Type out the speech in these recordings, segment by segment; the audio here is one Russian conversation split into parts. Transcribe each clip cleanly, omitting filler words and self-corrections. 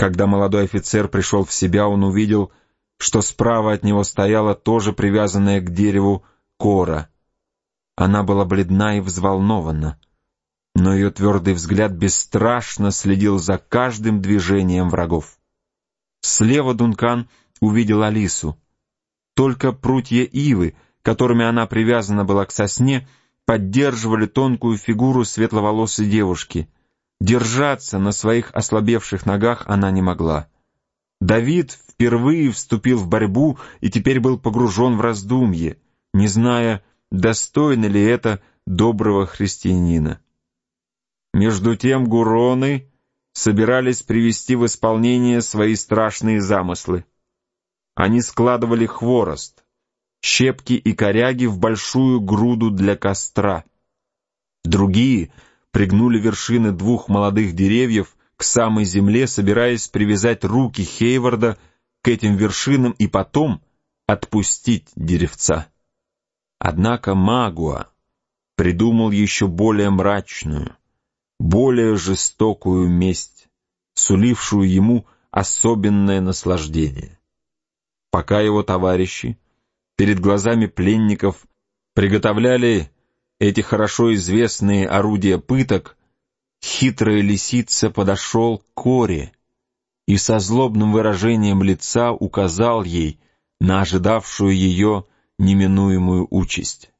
Когда молодой офицер пришел в себя, он увидел, что справа от него стояла тоже привязанная к дереву Кора. Она была бледна и взволнована, но ее твердый взгляд бесстрашно следил за каждым движением врагов. Слева Дункан увидел Алису. Только прутья ивы, которыми она привязана была к сосне, поддерживали тонкую фигуру светловолосой девушки. Держаться на своих ослабевших ногах она не могла. Давид впервые вступил в борьбу и теперь был погружен в раздумье, не зная, достойно ли это доброго христианина. Между тем гуроны собирались привести в исполнение свои страшные замыслы. Они складывали хворост, щепки и коряги в большую груду для костра. Другие пригнули вершины двух молодых деревьев к самой земле, собираясь привязать руки Хейварда к этим вершинам и потом отпустить деревца. Однако Магуа придумал еще более мрачную, более жестокую месть, сулившую ему особенное наслаждение. Пока его товарищи перед глазами пленников приготовляли эти хорошо известные орудия пыток, хитрая лисица подошел к Коре и со злобным выражением лица указал ей на ожидавшую ее неминуемую участь.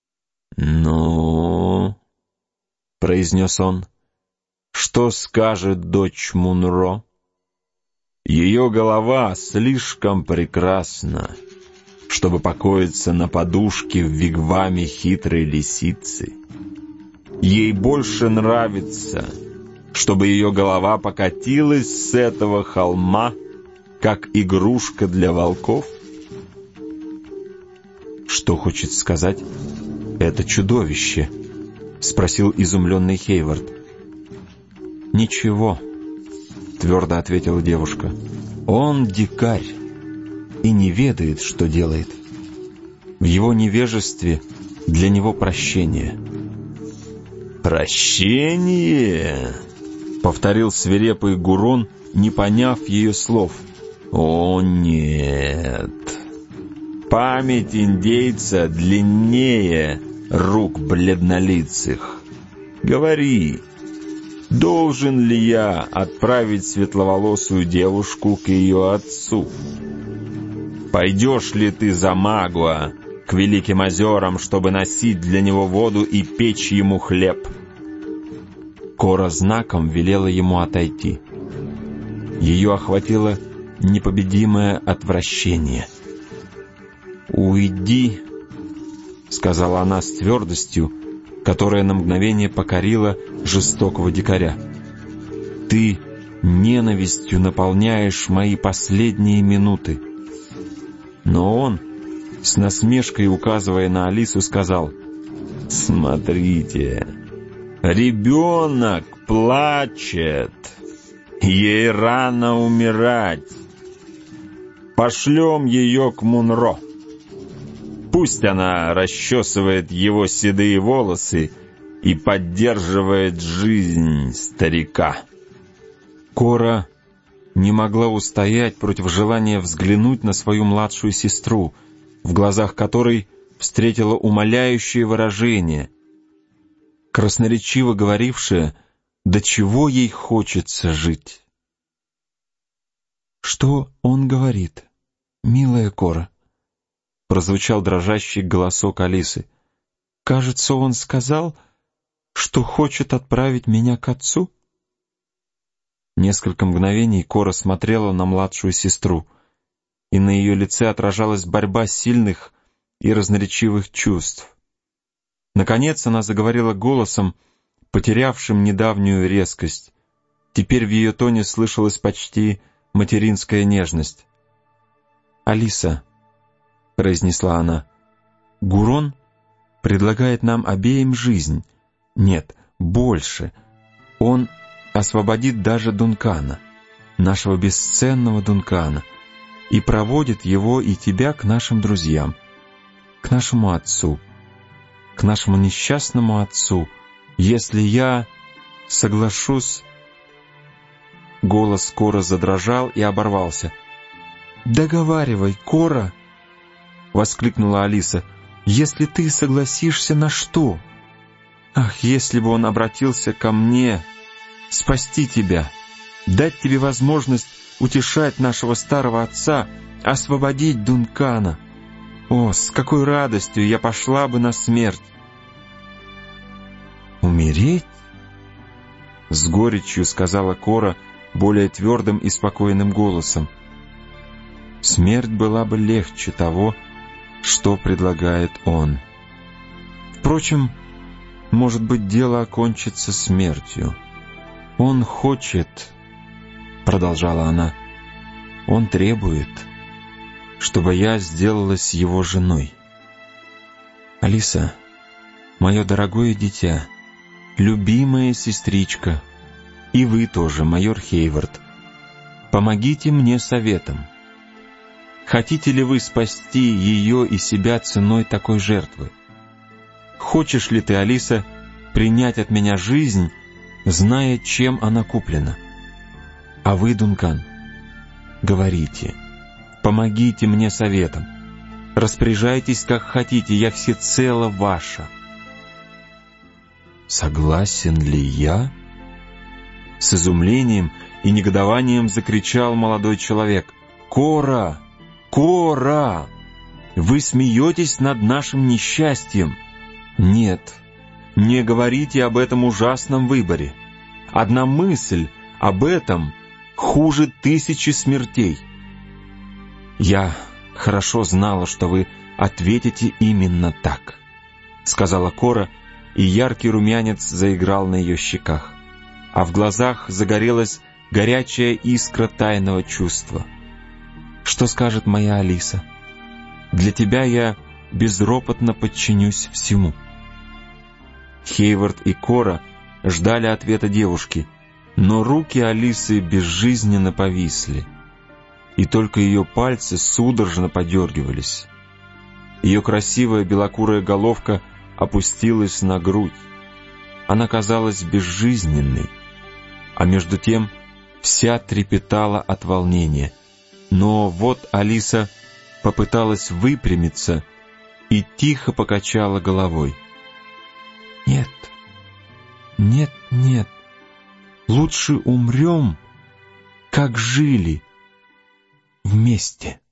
«Ну, — произнес он, — что скажет дочь Мунро? Ее голова слишком прекрасна, чтобы покоиться на подушке в вигваме хитрой лисицы. Ей больше нравится, чтобы ее голова покатилась с этого холма, как игрушка для волков». «Что хочет сказать это чудовище?» — спросил изумленный Хейвард. «Ничего», — твердо ответила девушка. «Он дикарь и не ведает, что делает. В его невежестве для него прощение». «Прощение?» — повторил свирепый Гурон, не поняв ее слов. «О, нет! Память индейца длиннее рук бледнолицых. Говори, должен ли я отправить светловолосую девушку к ее отцу? Пойдешь ли ты за Магуа к Великим озерам, чтобы носить для него воду и печь ему хлеб?» Кора знаком велела ему отойти. Ее охватило непобедимое отвращение. «Уйди», — сказала она с твердостью, которая на мгновение покорила жестокого дикаря. «Ты ненавистью наполняешь мои последние минуты». Но он, с насмешкой указывая на Алису, сказал: «Смотрите, ребенок плачет, ей рано умирать. Пошлем ее к Мунро. Пусть она расчесывает его седые волосы и поддерживает жизнь старика». Кора не могла устоять против желания взглянуть на свою младшую сестру, в глазах которой встретила умоляющее выражение, красноречиво говорившее, до чего ей хочется жить. «Что он говорит, милая Кора?» — прозвучал дрожащий голосок Алисы. «Кажется, он сказал, что хочет отправить меня к отцу?» Несколько мгновений Кора смотрела на младшую сестру, и на ее лице отражалась борьба сильных и разноречивых чувств. Наконец она заговорила голосом, потерявшим недавнюю резкость. Теперь в ее тоне слышалась почти материнская нежность. «Алиса», — произнесла она, — «Гурон предлагает нам обеим жизнь. Нет, больше. Он освободит даже Дункана, нашего бесценного Дункана, и проводит его и тебя к нашим друзьям, к нашему отцу, к нашему несчастному отцу, если я соглашусь...» Голос Кора задрожал и оборвался. «Договаривай, Кора!» — воскликнула Алиса. «Если ты согласишься на что? Ах, если бы он обратился ко мне, спасти тебя, дать тебе возможность утешать нашего старого отца, освободить Дункана! О, с какой радостью я пошла бы на смерть!» «Умереть?» — с горечью сказала Кора более твердым и спокойным голосом. «Смерть была бы легче того, что предлагает он. Впрочем, может быть, дело окончится смертью. Он хочет, — продолжала она, — он требует, чтобы я сделалась его женой. Алиса, мое дорогое дитя, любимая сестричка, и вы тоже, майор Хейвард, помогите мне советом. Хотите ли вы спасти ее и себя ценой такой жертвы? Хочешь ли ты, Алиса, принять от меня жизнь, зная, чем она куплена? А вы, Дункан, говорите, помогите мне советом. Распоряжайтесь, как хотите, я всецело ваша». «Согласен ли я?» С изумлением и негодованием закричал молодой человек. «Кора! Кора! Вы смеетесь над нашим несчастьем! Нет, не говорите об этом ужасном выборе. Одна мысль об этом хуже 1000 смертей. Я хорошо знала, что вы ответите именно так», — сказала Кора, и яркий румянец заиграл на ее щеках, а в глазах загорелась горячая искра тайного чувства. «Что скажет моя Алиса? Для тебя я безропотно подчинюсь всему». Хейвард и Кора ждали ответа девушки, но руки Алисы безжизненно повисли, и только ее пальцы судорожно подергивались. Ее красивая белокурая головка опустилась на грудь. Она казалась безжизненной, а между тем вся трепетала от волнения. Но вот Алиса попыталась выпрямиться и тихо покачала головой. «Нет, нет, нет, лучше умрем, как жили, вместе».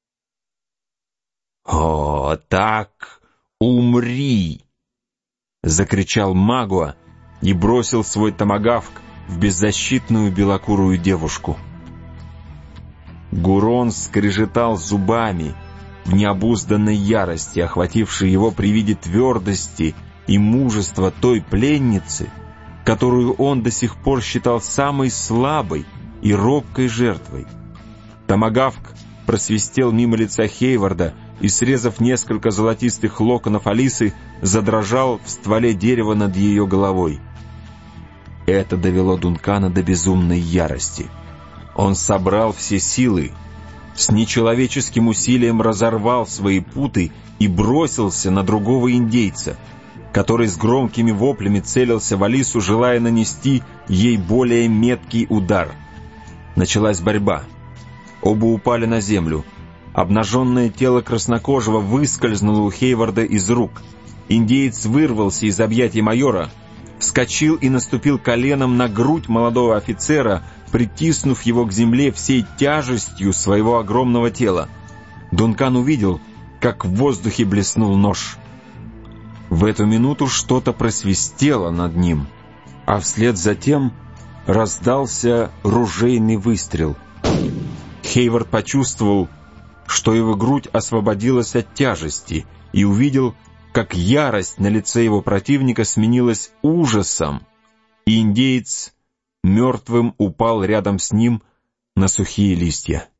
«О, так умри!» — закричал Магуа и бросил свой томагавк в беззащитную белокурую девушку. Гурон скрежетал зубами в необузданной ярости, охватившей его при виде твердости и мужества той пленницы, которую он до сих пор считал самой слабой и робкой жертвой. Томагавк просвистел мимо лица Хейварда и, срезав несколько золотистых локонов Алисы, задрожал в стволе дерева над ее головой. Это довело Дункана до безумной ярости. Он собрал все силы, с нечеловеческим усилием разорвал свои путы и бросился на другого индейца, который с громкими воплями целился в Алису, желая нанести ей более меткий удар. Началась борьба. Оба упали на землю. Обнаженное тело краснокожего выскользнуло у Хейварда из рук. Индеец вырвался из объятий майора, вскочил и наступил коленом на грудь молодого офицера, притиснув его к земле всей тяжестью своего огромного тела. Дункан увидел, как в воздухе блеснул нож. В эту минуту что-то просвистело над ним, а вслед за тем раздался ружейный выстрел. Хейвард почувствовал, что его грудь освободилась от тяжести, и увидел, как ярость на лице его противника сменилась ужасом, и индеец мертвым упал рядом с ним на сухие листья.